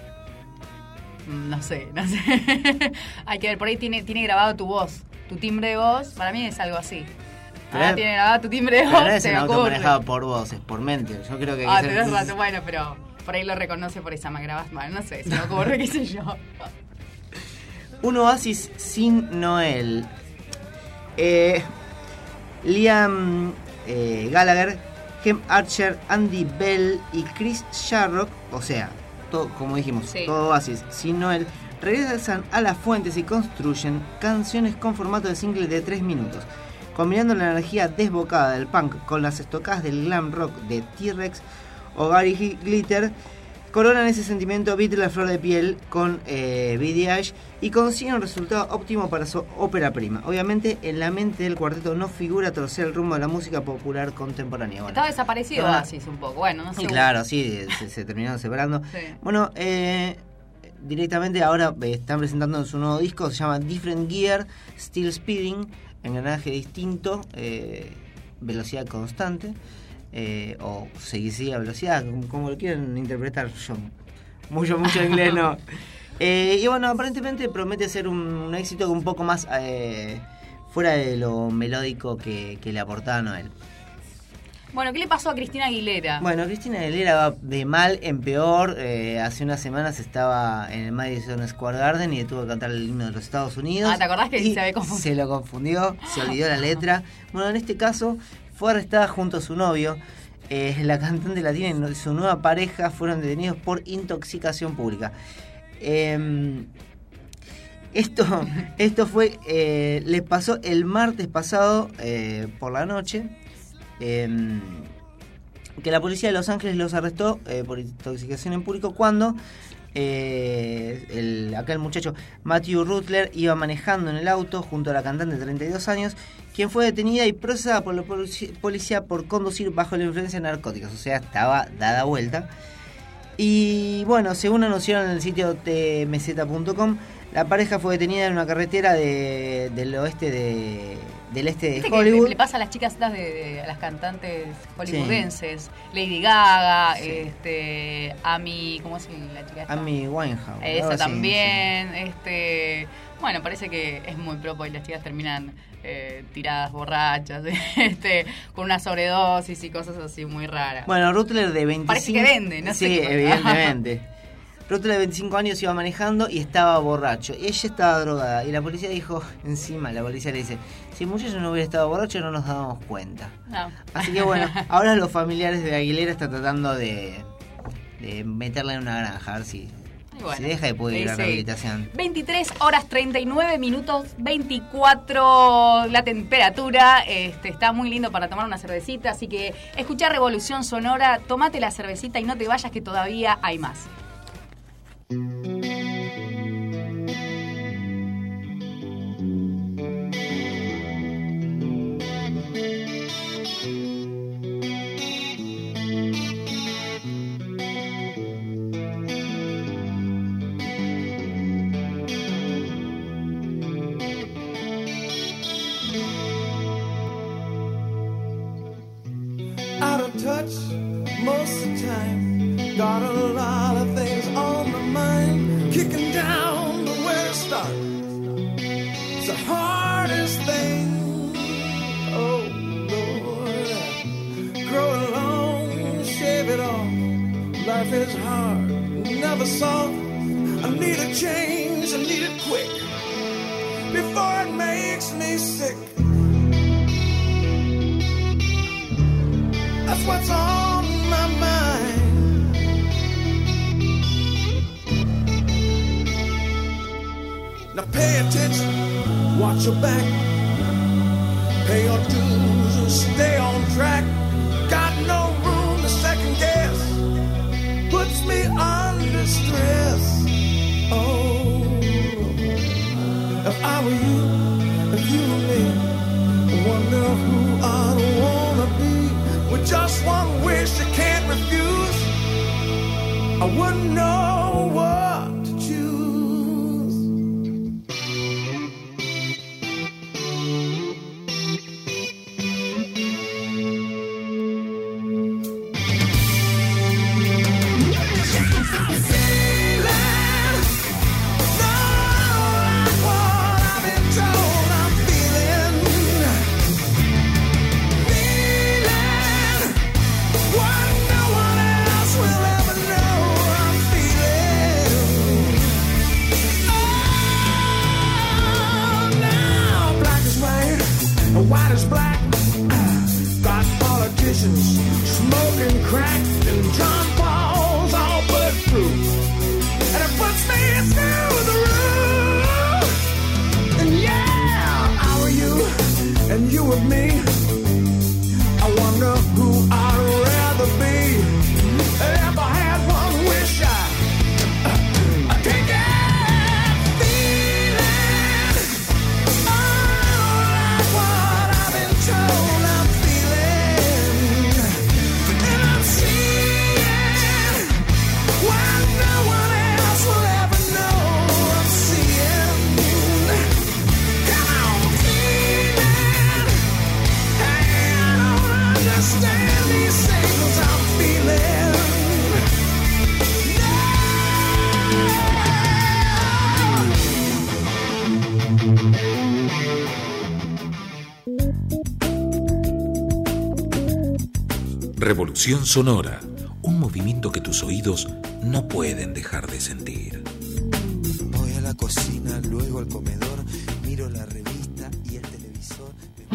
No sé. Hay que ver, por ahí tiene grabado tu voz, tu timbre de voz. Para mí es algo así. Pero Tiene grabado tu timbre de Pero voz. no es se un me auto ocurre. manejado por vos, es por mente. Yo creo que hay que ser- tenés razón. Bueno, pero por ahí lo reconoce por esa grabas. Bueno, no sé, se me ocurre, qué sé yo. Un oasis sin Noel. Liam Gallagher, Hem Archer, Andy Bell y Chris Sharrock, o sea, todo, como dijimos, Sí. todo oasis sin Noel, regresan a las fuentes y construyen canciones con formato de single de 3 minutos. Combinando la energía desbocada del punk con las estocadas del glam rock de T-Rex o Gary Glitter, coronan ese sentimiento Beatle a flor de piel con Billie Eilish y consiguen un resultado óptimo para su ópera prima. Obviamente, en la mente del cuarteto no figura torcer el rumbo de la música popular contemporánea. Bueno, Estaba desaparecido Ah. Oasis un poco. Bueno, no sé. y claro, sí, se terminaron separando. Sí. Bueno, directamente ahora están presentando su nuevo disco, se llama Different Gear, Still Speeding, engranaje distinto, velocidad constante, o seguir a velocidad, como lo quieran interpretar. Yo mucho inglés no. Y bueno, aparentemente promete ser un éxito un poco más fuera de lo melódico que le aportaba Noel. Bueno, ¿qué le pasó a Cristina Aguilera? Bueno, Cristina Aguilera va de mal en peor. Hace unas semanas estaba en el Madison Square Garden y tuvo que cantar el himno de los Estados Unidos. Ah, ¿te acordás que Y se había confundido? Se lo confundió, se olvidó la letra. Bueno, en este caso fue arrestada junto a su novio. La cantante latina y su nueva pareja fueron detenidos por intoxicación pública. Esto fue, les pasó el martes pasado por la noche. Que la policía de Los Ángeles los arrestó por intoxicación en público cuando acá el muchacho Matthew Rutler iba manejando en el auto junto a la cantante de 32 años, quien fue detenida y procesada por la policía por conducir bajo la influencia de narcóticos, o sea, estaba dada vuelta. Y bueno, según anunciaron en el sitio tmz.com, La pareja fue detenida en una carretera del este de ¿Viste Hollywood. que le pasa a las chicas estas a las cantantes hollywoodenses? Lady Gaga, Amy, ¿cómo es la chica esta? Amy Winehouse. Esa también, bueno, parece que es muy propio y las chicas terminan tiradas borrachas, con una sobredosis y cosas así muy raras. Bueno, Rutler de 25... Parece que vende, no sé. Sí, evidentemente. Rutler de 25 años iba manejando y estaba borracho. Y ella estaba drogada. Y la policía dijo, la policía le dice, si el muchacho no hubiera estado borracho no nos dábamos cuenta. No. Así que bueno, ahora los familiares de Aguilera están tratando de meterla en una granja, a ver si deja de poder ir a rehabilitación. 23 horas 39 minutos 24 la temperatura. Está muy lindo para tomar una cervecita. Así que escuchá Revolución Sonora, tomate la cervecita y no te vayas que todavía hay más. Out of touch most of the time. Got a lot of things on my mind. Kicking down the where to start. It's the hardest thing. Oh Lord. Grow along, shave it off. Life is hard, never soft. I need a change, I need it quick. Before it makes me sick. That's what's on my mind. Now pay attention, watch your back. Pay your dues and stay on track. Got no room to second guess. Puts me under stress. Oh, if I were you, if you were me, I wonder who I'd wanna be. With just one wish you can't refuse, I wouldn't know what to choose. Feeling, no, like what I've been told I'm feeling. What no one else will ever know I'm feeling. Oh, now black is white, and white is black. Got politicians smoking crack, and John Paul's all bulletproof, and it puts me through the roof. And yeah, I were you, and you were me. I wonder who I'd rather be. If I had one wish, I'd take that feeling. Oh, like what I've been told I'm feeling. And I'm seeing what no one else will ever know I'm seeing. Come on, feeling. Hey, I don't understand these things I'm feeling. Revolución Sonora, un movimiento que tus oídos no pueden dejar de sentir. Voy a la cocina, luego al comedor, miro la revista y el televisor.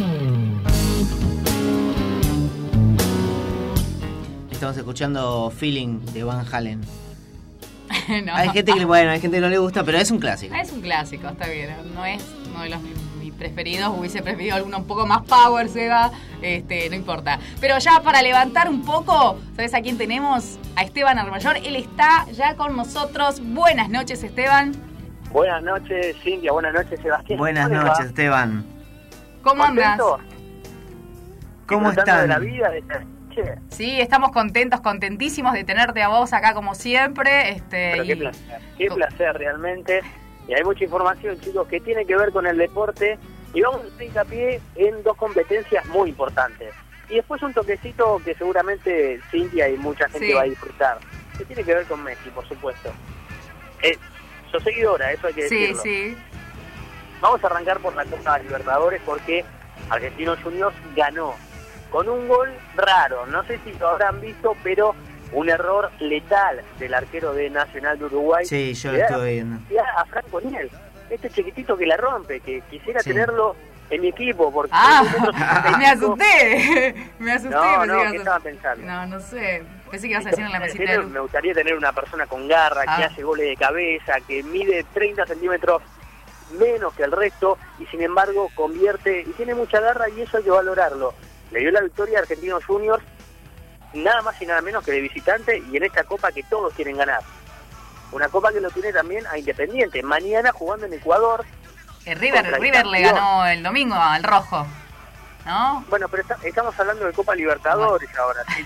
Estamos escuchando Feeling de Van Halen. No. Hay gente que no le gusta, pero es un clásico. Es un clásico, está bien. No es uno de los mis preferidos. Hubiese preferido alguno un poco más power, Seba. No importa. Pero ya para levantar un poco, ¿sabes a quién tenemos? A Esteban Armayor. Él está ya con nosotros. Buenas noches, Esteban. Buenas noches, Cintia. Buenas noches, Sebastián. Buenas noches, Esteban. ¿Cómo andas? ¿Cómo Disfrutando están? de la vida, de esta noche. Sí, estamos contentísimos de tenerte a vos acá como siempre. Pero qué placer realmente. Y hay mucha información, chicos, que tiene que ver con el deporte. Y vamos a hacer hincapié en dos competencias muy importantes. Y después un toquecito que seguramente Cintia y mucha gente va a disfrutar. Que tiene que ver con Messi, por supuesto. Sos seguidora, eso hay que decirlo. Sí. Vamos a arrancar por la Copa Libertadores porque Argentinos Juniors ganó con un gol raro. No sé si lo habrán visto, pero un error letal del arquero de Nacional de Uruguay. Sí, yo lo estuve viendo. A Franco Niel, este chiquitito que la rompe, que quisiera tenerlo en mi equipo. Porque me asusté. No, ¿qué estaba pensando? No sé. Pensé que ibas a decir en la mesita de luz. Me gustaría tener una persona con garra, que hace goles de cabeza, que mide 30 centímetros menos que el resto y sin embargo convierte y tiene mucha garra y eso hay que valorarlo. Le dio la victoria a Argentinos Juniors nada más y nada menos que de visitante y en esta copa que todos quieren ganar. Una copa que lo tiene también a Independiente. Mañana jugando en Ecuador. River le ganó el domingo al Rojo, ¿no? Bueno, pero estamos hablando de Copa Libertadores ahora. ¿Sí?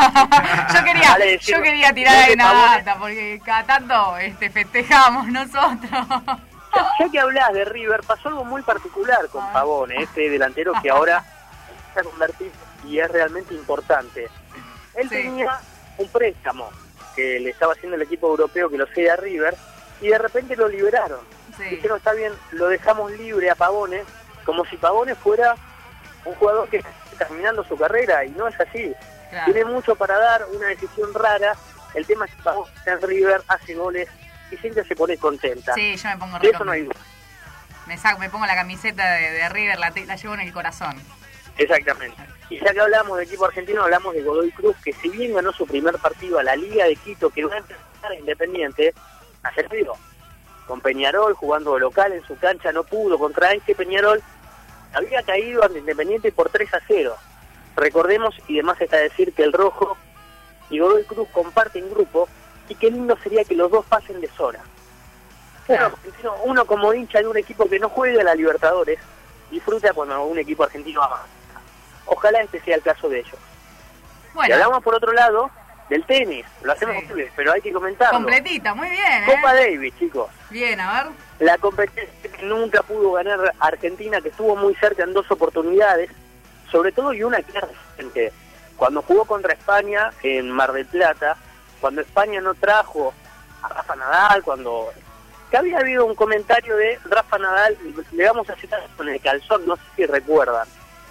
yo quería tirar de Navata porque cada tanto festejamos nosotros. Ya que hablas de River, pasó algo muy particular con Pavone, este delantero que ahora se ha convertido y es realmente importante. Él tenía un préstamo que le estaba haciendo el equipo europeo que lo cede a River y de repente lo liberaron. Dijeron, está bien, lo dejamos libre a Pavone, como si Pavone fuera un jugador que está terminando su carrera y no es así. Claro. Tiene mucho para dar, una decisión rara. El tema es que Pavone está en River, hace goles y siempre se pone contenta. Sí, yo me pongo de eso no hay duda. Me pongo la camiseta de River, la llevo en el corazón. Exactamente. Y ya que hablamos de equipo argentino, hablamos de Godoy Cruz, que si bien ganó su primer partido a la Liga de Quito, que va a empezar Independiente, ha servido. Con Peñarol, jugando local en su cancha, no pudo contra este Peñarol. Había caído ante Independiente por 3-0. Recordemos, y demás está decir, que el Rojo y Godoy Cruz comparten grupo, y qué lindo sería que los dos pasen de zona. Claro, uno como hincha de un equipo que no juega a la Libertadores, disfruta cuando un equipo argentino avanza. Ojalá este sea el caso de ellos. Bueno. Y hablamos por otro lado del tenis, lo hacemos posible, pero hay que comentarlo. Completita, muy bien. Copa Davis, chicos. Bien, a ver. La competencia que nunca pudo ganar Argentina, que estuvo muy cerca en 2 oportunidades, sobre todo y una que era reciente. Cuando jugó contra España en Mar del Plata, cuando España no trajo a Rafa Nadal, que había habido un comentario de Rafa Nadal, le vamos a citar con el calzón, no sé si recuerdan.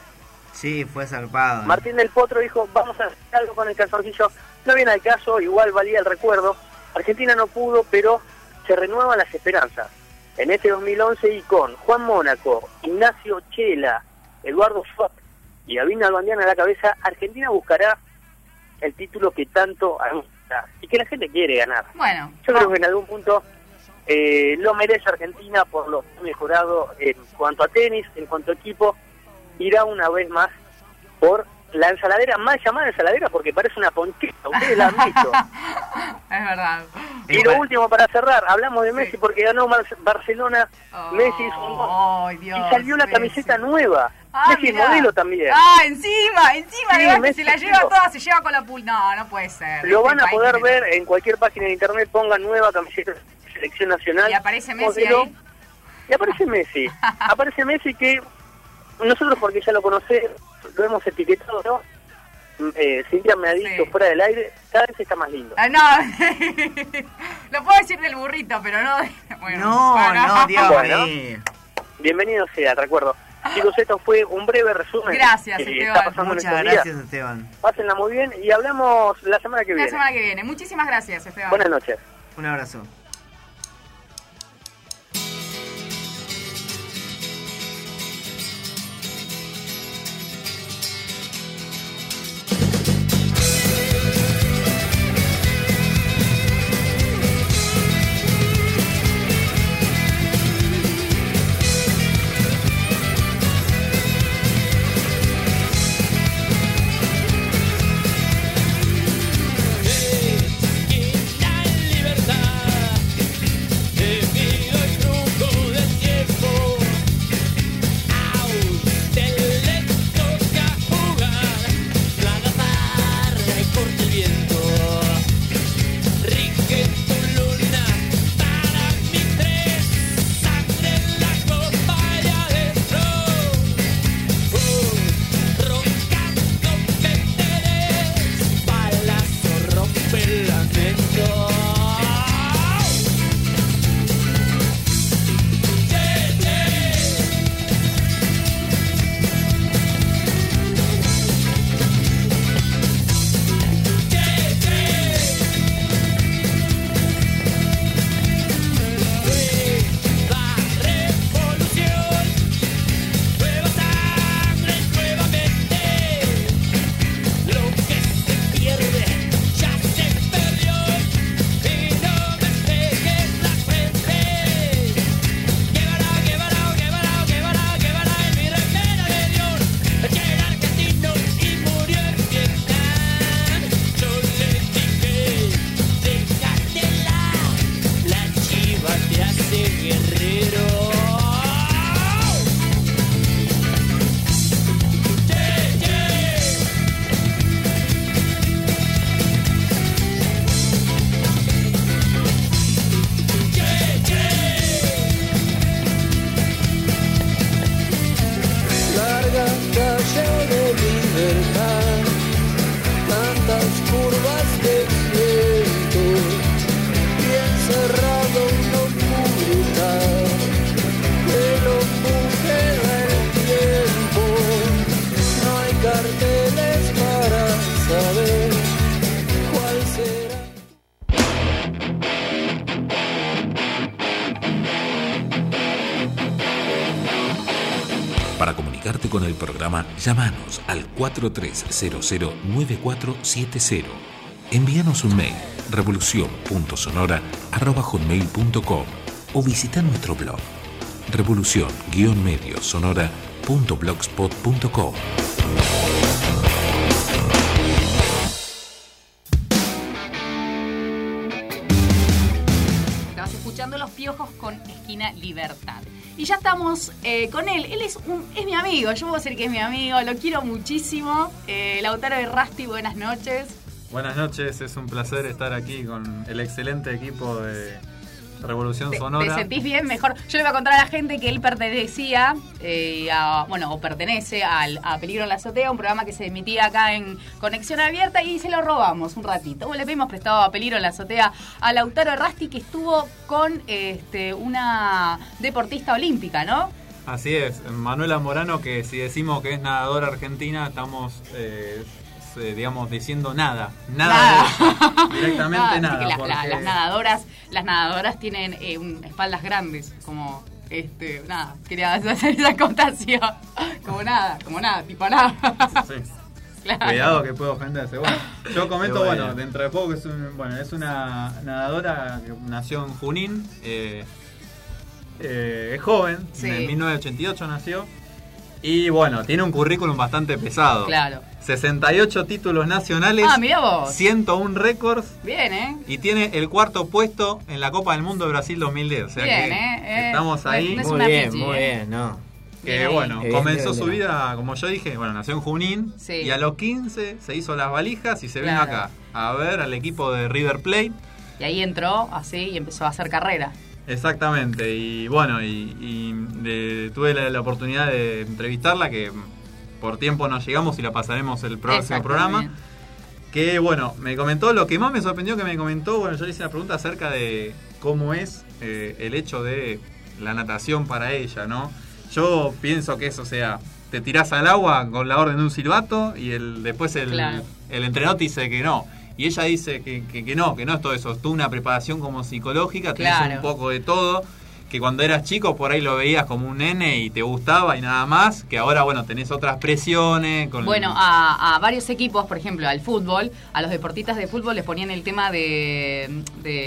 Sí, fue zarpado. Martín del Potro dijo, vamos a hacer algo con el calzoncillo. No viene al caso, igual valía el recuerdo. Argentina no pudo, pero se renuevan las esperanzas. En este 2011 y con Juan Mónaco, Ignacio Chela, Eduardo Schwab y Gavin Albandián a la cabeza, Argentina buscará el título que tanto gusta y que la gente quiere ganar. Bueno, yo creo que en algún punto lo merece Argentina por lo que ha mejorado en cuanto a tenis, en cuanto a equipo. Irá una vez más por la ensaladera, más llamada ensaladera porque parece una ponchita, ustedes la han visto. Es verdad. Y lo último para cerrar, hablamos de Messi porque ganó Barcelona, Messi hizo un gol y salió la camiseta nueva. Messi es modelo también. Encima, sí, Messi se la lleva toda, se lleva con la no puede ser. Lo van a poder ver en cualquier página de internet, pongan nueva camiseta de selección nacional. Y aparece Messi ahí. Y aparece Messi. Aparece Messi que nosotros, porque ya lo conocemos, lo hemos etiquetado, ¿no? Cintia me ha dicho fuera del aire, cada vez está más lindo. No, lo puedo decir del burrito, pero no. Bueno, no, Dios bueno, bienvenido sea, recuerdo. Chicos, esto fue un breve resumen. Gracias, Esteban. Muchas gracias, Esteban. Pásenla muy bien y hablamos la semana que viene. La semana que viene. Muchísimas gracias, Esteban. Buenas noches. Un abrazo. La libertad comunicarte con el programa, llámanos al 4300-9470. Envíanos un mail, revolucion.sonora@hotmail.com o visita nuestro blog, revolucion-mediosonora.blogspot.com. Estabas escuchando Los Piojos con Esquina Libertad. Y ya estamos con él. Él es mi amigo, yo puedo decir que es mi amigo, lo quiero muchísimo. Lautaro Errasti, buenas noches. Buenas noches, es un placer estar aquí con el excelente equipo de Revolución Sonora. ¿Te sentís bien? Mejor. Yo le voy a contar a la gente que él pertenecía, o pertenece a Peligro en la Azotea, un programa que se emitía acá en Conexión Abierta, y se lo robamos un ratito. Le pedimos prestado a Peligro en la Azotea a Lautaro Errasti, que estuvo con una deportista olímpica, ¿no? Así es, Manuela Morano, que si decimos que es nadadora argentina, estamos... digamos, diciendo nada directamente nada. Porque las nadadoras tienen espaldas grandes, como quería hacer esa acotación, como nada, tipo nada. Sí. Claro. Cuidado que puede ofenderse. Bueno, yo comento, dentro de poco que es una nadadora que nació en Junín, es joven, sí. En 1988 nació. Y tiene un currículum bastante pesado. Claro. 68 títulos nacionales. Mirá vos. 101 récords. Bien, Y tiene el 4º puesto en la Copa del Mundo de Brasil 2010. O sea bien, que estamos ahí. No muy bien, ¿no? Que comenzó su vida, como yo dije, nació en Junín. Sí. Y a los 15 se hizo las valijas y se vino acá a ver al equipo de River Plate. Y ahí entró así y empezó a hacer carrera. Exactamente, y tuve la oportunidad de entrevistarla, que por tiempo no llegamos y la pasaremos el próximo programa. Que me comentó, lo que más me sorprendió que me comentó, yo le hice una pregunta acerca de cómo es el hecho de la natación para ella, ¿no? Yo pienso que eso, te tirás al agua con la orden de un silbato y después el entrenador te dice que no. Y ella dice que no es todo eso, es toda una preparación como psicológica, tenés un poco de todo, que cuando eras chico por ahí lo veías como un nene y te gustaba y nada más, que ahora tenés otras presiones. A varios equipos, por ejemplo, al fútbol, a los deportistas de fútbol les ponían el tema de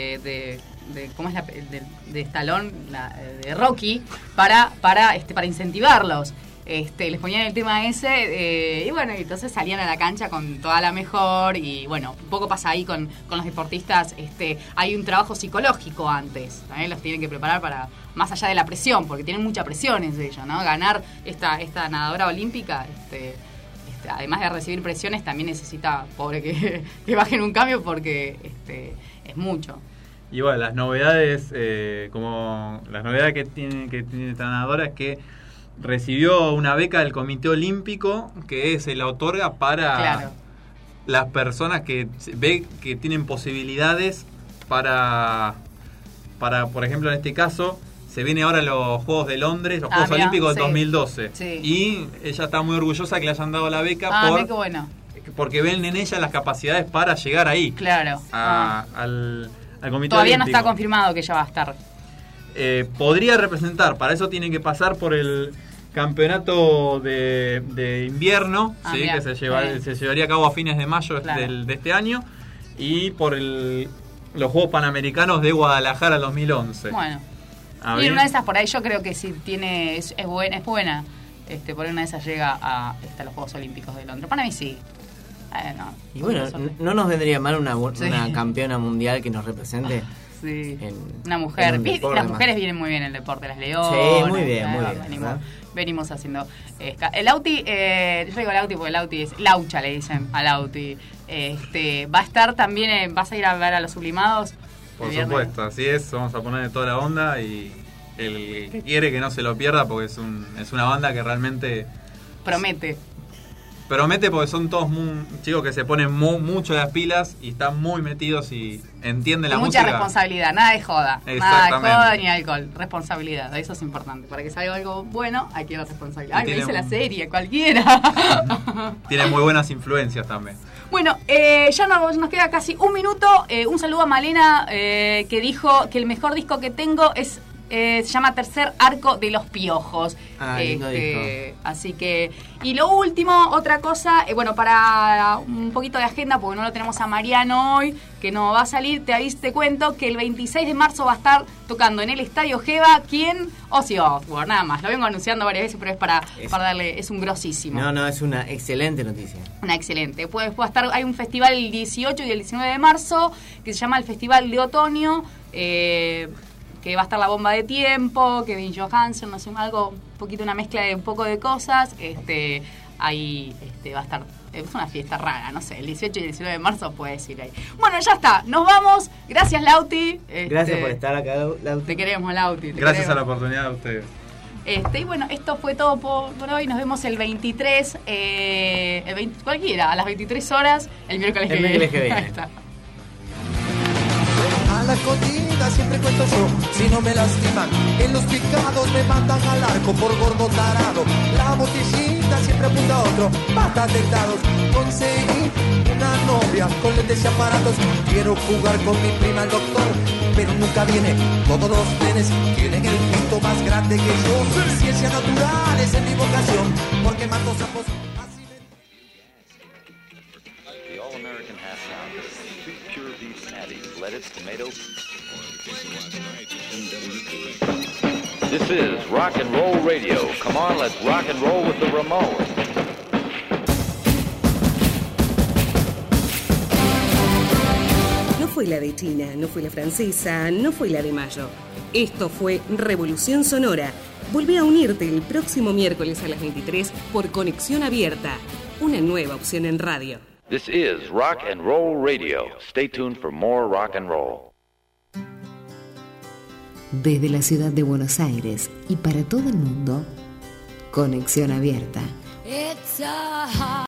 ¿cómo es de Stallone, de Rocky, para incentivarlos. Les ponían el tema ese y entonces salían a la cancha con toda la mejor y un poco pasa ahí con los deportistas. Hay un trabajo psicológico antes, también los tienen que preparar para más allá de la presión, porque tienen mucha presión en ello, ¿no? Ganar esta nadadora olímpica, además de recibir presiones, también necesita, pobre, que bajen un cambio, porque es mucho. Y las novedades, que tiene esta nadadora es que recibió una beca del Comité Olímpico, que se la otorga para las personas que ve que tienen posibilidades para, por ejemplo, en este caso, se viene ahora los Juegos de Londres, los Juegos Olímpicos del 2012. Sí. Y ella está muy orgullosa que le hayan dado la beca porque ven en ella las capacidades para llegar ahí. Claro. Al Comité Todavía Olímpico. No está confirmado que ella va a estar. Podría representar, para eso tiene que pasar por el campeonato de invierno, que se llevaría a cabo a fines de mayo de este año, y por los Juegos Panamericanos de Guadalajara 2011. Y una de esas por ahí yo creo que si tiene es buena. Por una de esas llega a los Juegos Olímpicos de Londres. Para mí sí. Y no nos vendría mal una campeona mundial que nos represente. Sí. Una mujer. Las mujeres vienen muy bien en el deporte, las leonas. Sí, muy bien. Venimos haciendo. El Lauti, yo digo Lauti porque Lauti es Laucha, le dicen a Lauti. Va a estar también, vas a ir a ver a los Sublimados. Por supuesto, así es. Vamos a ponerle toda la onda y el que quiere que no se lo pierda, porque es una banda que realmente promete porque son todos chicos que se ponen mucho las pilas y están muy metidos y entienden la música. Mucha responsabilidad, nada de joda. Nada de joda ni alcohol. Responsabilidad, eso es importante. Para que salga algo bueno, hay que dar responsabilidad. Me dice la serie, cualquiera. Tiene muy buenas influencias también. Bueno, ya nos queda casi un minuto. Un saludo a Malena, que dijo que el mejor disco que tengo es Se llama Tercer Arco de los Piojos. Lindo disco. Así que... Y lo último, otra cosa, bueno, para un poquito de agenda, porque no lo tenemos a Mariano hoy, que no va a salir, te cuento que el 26 de marzo va a estar tocando en el Estadio Geva, ¿quién? Ozzy Osbourne, nada más. Lo vengo anunciando varias veces, pero es para darle... Es un grosísimo. No, es una excelente noticia. Una excelente. Puede estar, hay un festival el 18 y el 19 de marzo, que se llama el Festival de Otoño, que va a estar La Bomba de Tiempo, Kevin Johansen, no sé, algo, un poquito una mezcla de un poco de cosas. Ahí va a estar, es una fiesta rara, no sé, el 18 y el 19 de marzo puedes ir ahí. Bueno, ya está, nos vamos. Gracias, Lauti. Gracias por estar acá, Lauti. Te queremos, Lauti. Gracias a la oportunidad de ustedes. Y bueno, esto fue todo por hoy. Nos vemos el 23, cualquiera, a las 23 horas, el miércoles que viene. Ahí está. A la escondida siempre cuento yo, si no me lastiman, en los picados me mandan al arco por gordo tarado. La botellita siempre apunta a otro, patas tentados. Conseguí una novia con lentes y aparatos. Quiero jugar con mi prima el doctor, pero nunca viene. Todos los nenes tienen el pito más grande que yo. Ciencia natural es en mi vocación, porque mato sapos. The All-American half pound is 2 pure beef patties, lettuce, tomato. This is Rock and Roll Radio. Come on, let's rock and roll with the Ramones. No fue la de China, no fue la francesa, no fue la de Mayo. Esto fue Revolución Sonora. Volví a unirte el próximo miércoles a las 23 por Conexión Abierta, una nueva opción en radio. This is Rock and Roll Radio. Stay tuned for more rock and roll. Desde la ciudad de Buenos Aires y para todo el mundo, Conexión Abierta.